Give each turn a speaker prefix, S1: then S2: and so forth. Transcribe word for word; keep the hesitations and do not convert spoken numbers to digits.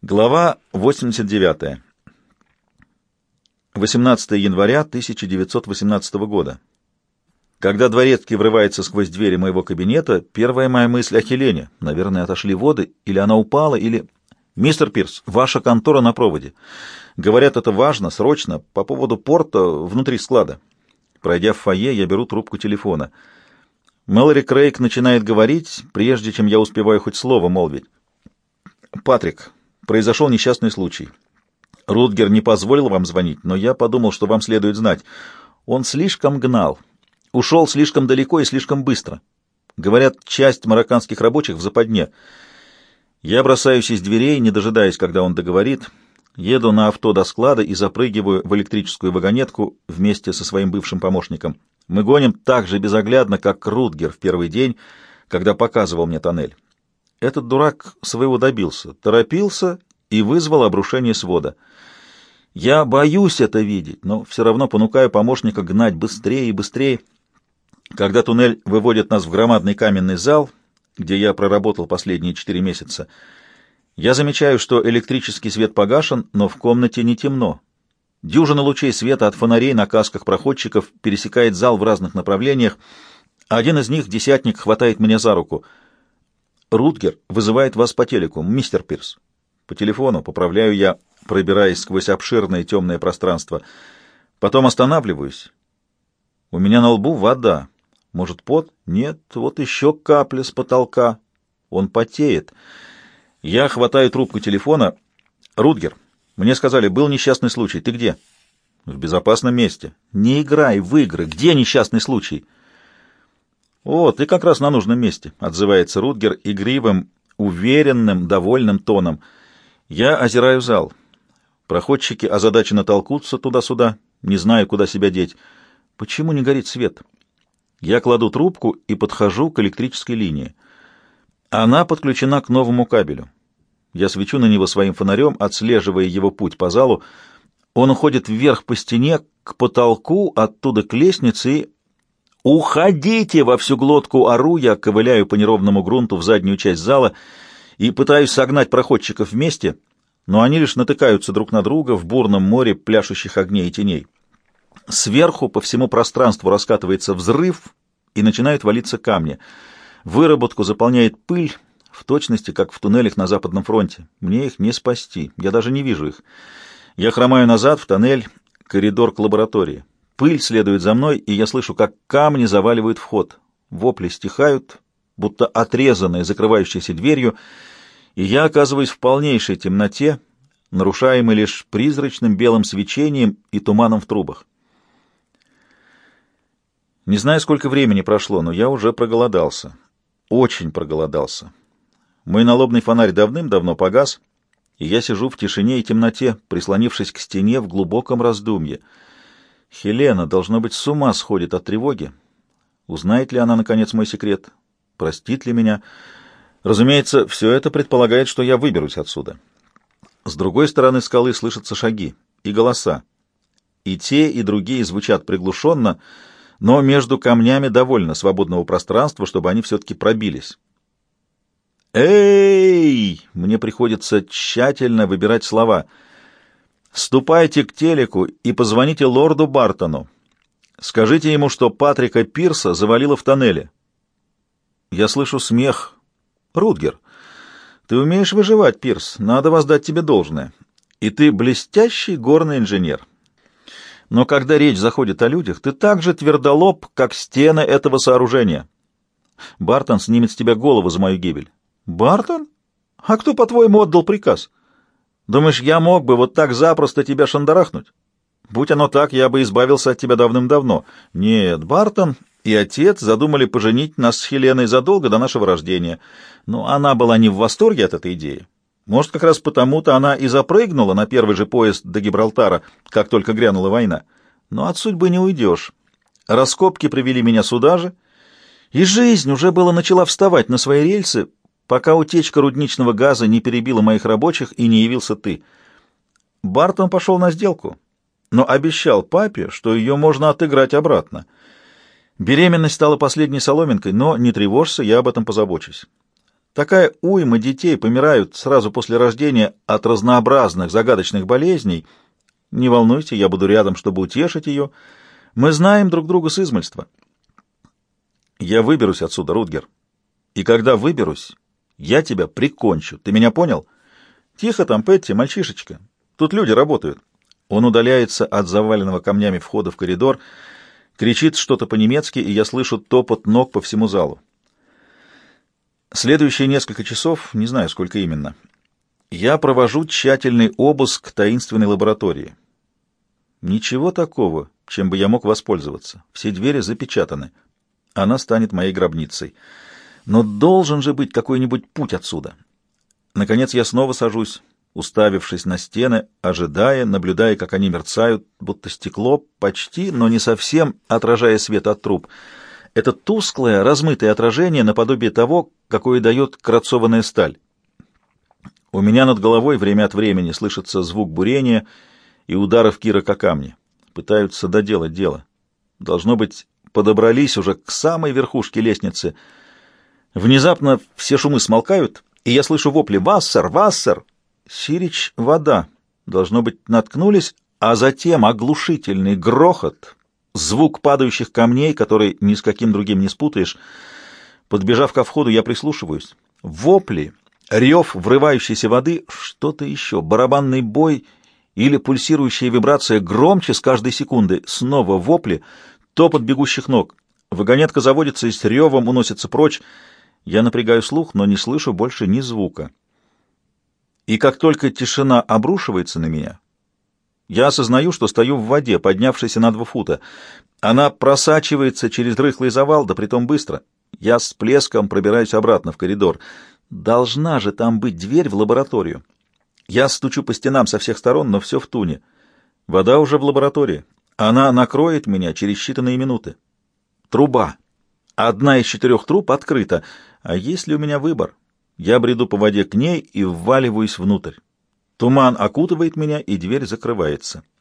S1: Глава восемьдесят девятая. восемнадцатого января тысяча девятьсот восемнадцатого года. Когда дворецкий врывается сквозь двери моего кабинета, первая моя мысль о Хелене. Наверное, отошли воды, или она упала, или... «Мистер Пирс, ваша контора на проводе. Говорят, это важно, срочно, по поводу порта внутри склада». Пройдя в фойе, я беру трубку телефона. Мэлори Крейг начинает говорить, прежде чем я успеваю хоть слово молвить. «Патрик, произошел несчастный случай. Рутгер не позволил вам звонить, но я подумал, что вам следует знать. Он слишком гнал, ушел слишком далеко и слишком быстро. Говорят, часть марокканских рабочих в западне. Я бросаюсь из дверей, не дожидаясь, когда он договорит, еду на авто до склада и запрыгиваю в электрическую вагонетку вместе со своим бывшим помощником. Мы гоним так же безоглядно, как Рутгер в первый день, когда показывал мне тоннель. Этот дурак своего добился, торопился и вызвал обрушение свода. Я боюсь это видеть, но все равно понукаю помощника гнать быстрее и быстрее. Когда туннель выводит нас в громадный каменный зал, где я проработал последние четыре месяца, я замечаю, что электрический свет погашен, но в комнате не темно. Дюжина лучей света от фонарей на касках проходчиков пересекает зал в разных направлениях. Один из них, десятник, хватает меня за руку. «Рутгер вызывает вас по телеку, мистер Пирс». По телефону поправляю я, пробираясь сквозь обширное темное пространство. Потом останавливаюсь. У меня на лбу вода. Может, пот? Нет, вот еще капля с потолка. Он потеет. Я хватаю трубку телефона. «Рутгер, мне сказали, был несчастный случай. Ты где?» «В безопасном месте». «Не играй в игры. Где несчастный случай?» «О, ты как раз на нужном месте», — отзывается Рутгер игривым, уверенным, довольным тоном. Я озираю зал. Проходчики озадаченно толкутся туда-сюда, не знаю, куда себя деть. Почему не горит свет? Я кладу трубку и подхожу к электрической линии. Она подключена к новому кабелю. Я свечу на него своим фонарем, отслеживая его путь по залу. Он уходит вверх по стене, к потолку, оттуда к лестнице и... «Уходите!» — во всю глотку ору я, ковыляю по неровному грунту в заднюю часть зала и пытаюсь согнать проходчиков вместе, но они лишь натыкаются друг на друга в бурном море пляшущих огней и теней. Сверху по всему пространству раскатывается взрыв, и начинают валиться камни. Выработку заполняет пыль, в точности, как в туннелях на Западном фронте. Мне их не спасти, я даже не вижу их. Я хромаю назад в тоннель, коридор к лаборатории. Пыль следует за мной, и я слышу, как камни заваливают вход. Вопли стихают, будто отрезанные закрывающейся дверью, и я оказываюсь в полнейшей темноте, нарушаемой лишь призрачным белым свечением и туманом в трубах. Не знаю, сколько времени прошло, но я уже проголодался. Очень проголодался. Мой налобный фонарь давным-давно погас, и я сижу в тишине и темноте, прислонившись к стене в глубоком раздумье. Хелена, должно быть, с ума сходит от тревоги. Узнает ли она, наконец, мой секрет? Простит ли меня? Разумеется, все это предполагает, что я выберусь отсюда. С другой стороны скалы слышатся шаги и голоса. И те, и другие звучат приглушенно, но между камнями довольно свободного пространства, чтобы они все-таки пробились. «Эй!» — мне приходится тщательно выбирать слова. «Ступайте к телеку и позвоните лорду Бартону. Скажите ему, что Патрика Пирса завалило в тоннеле». Я слышу смех. «Рутгер, ты умеешь выживать, Пирс, надо воздать тебе должное. И ты блестящий горный инженер. Но когда речь заходит о людях, ты так же твердолоб, как стены этого сооружения. Бартон снимет с тебя голову за мою гибель». «Бартон? А кто, по-твоему, отдал приказ? Думаешь, я мог бы вот так запросто тебя шандарахнуть? Будь оно так, я бы избавился от тебя давным-давно. Нет, Бартон и отец задумали поженить нас с Хеленой задолго до нашего рождения. Но она была не в восторге от этой идеи. Может, как раз потому-то она и запрыгнула на первый же поезд до Гибралтара, как только грянула война. Но от судьбы не уйдешь. Раскопки привели меня сюда же, и жизнь уже было начала вставать на свои рельсы, пока утечка рудничного газа не перебила моих рабочих и не явился ты. Бартон пошел на сделку, но обещал папе, что ее можно отыграть обратно. Беременность стала последней соломинкой, но не тревожься, я об этом позабочусь. Такая уйма детей помирают сразу после рождения от разнообразных загадочных болезней. Не волнуйся, я буду рядом, чтобы утешить ее. Мы знаем друг друга с измольства. Я выберусь отсюда, Рутгер. И когда выберусь, я тебя прикончу. Ты меня понял? Тихо там, Петти, мальчишечка. Тут люди работают. Он удаляется от заваленного камнями входа в коридор, кричит что-то по-немецки, и я слышу топот ног по всему залу. Следующие несколько часов, не знаю, сколько именно, я провожу тщательный обыск таинственной лаборатории. Ничего такого, чем бы я мог воспользоваться. Все двери запечатаны. Она станет моей гробницей. Но должен же быть какой-нибудь путь отсюда. Наконец я снова сажусь, уставившись на стены, ожидая, наблюдая, как они мерцают, будто стекло, почти, но не совсем, отражая свет от труб. Это тусклое, размытое отражение наподобие того, какое дает крацованная сталь. У меня над головой время от времени слышится звук бурения и ударов кирок о камни. Пытаются доделать дело. Должно быть, подобрались уже к самой верхушке лестницы. Внезапно все шумы смолкают, и я слышу вопли «Вассер! Вассер!» Сирич — вода. Должно быть, наткнулись, а затем оглушительный грохот, звук падающих камней, который ни с каким другим не спутаешь. Подбежав ко входу, я прислушиваюсь. Вопли, рев врывающейся воды, что-то еще, барабанный бой или пульсирующая вибрация громче с каждой секунды. Снова вопли, топот бегущих ног. Вагонетка заводится и с ревом уносится прочь. Я напрягаю слух, но не слышу больше ни звука. И как только тишина обрушивается на меня, я осознаю, что стою в воде, поднявшейся на два фута. Она просачивается через рыхлый завал, да притом быстро. Я с плеском пробираюсь обратно в коридор. Должна же там быть дверь в лабораторию. Я стучу по стенам со всех сторон, но все в туне. Вода уже в лаборатории. Она накроет меня через считанные минуты. Труба. Одна из четырех труб открыта. А есть ли у меня выбор? Я бреду по воде к ней и вваливаюсь внутрь. Туман окутывает меня, и дверь закрывается.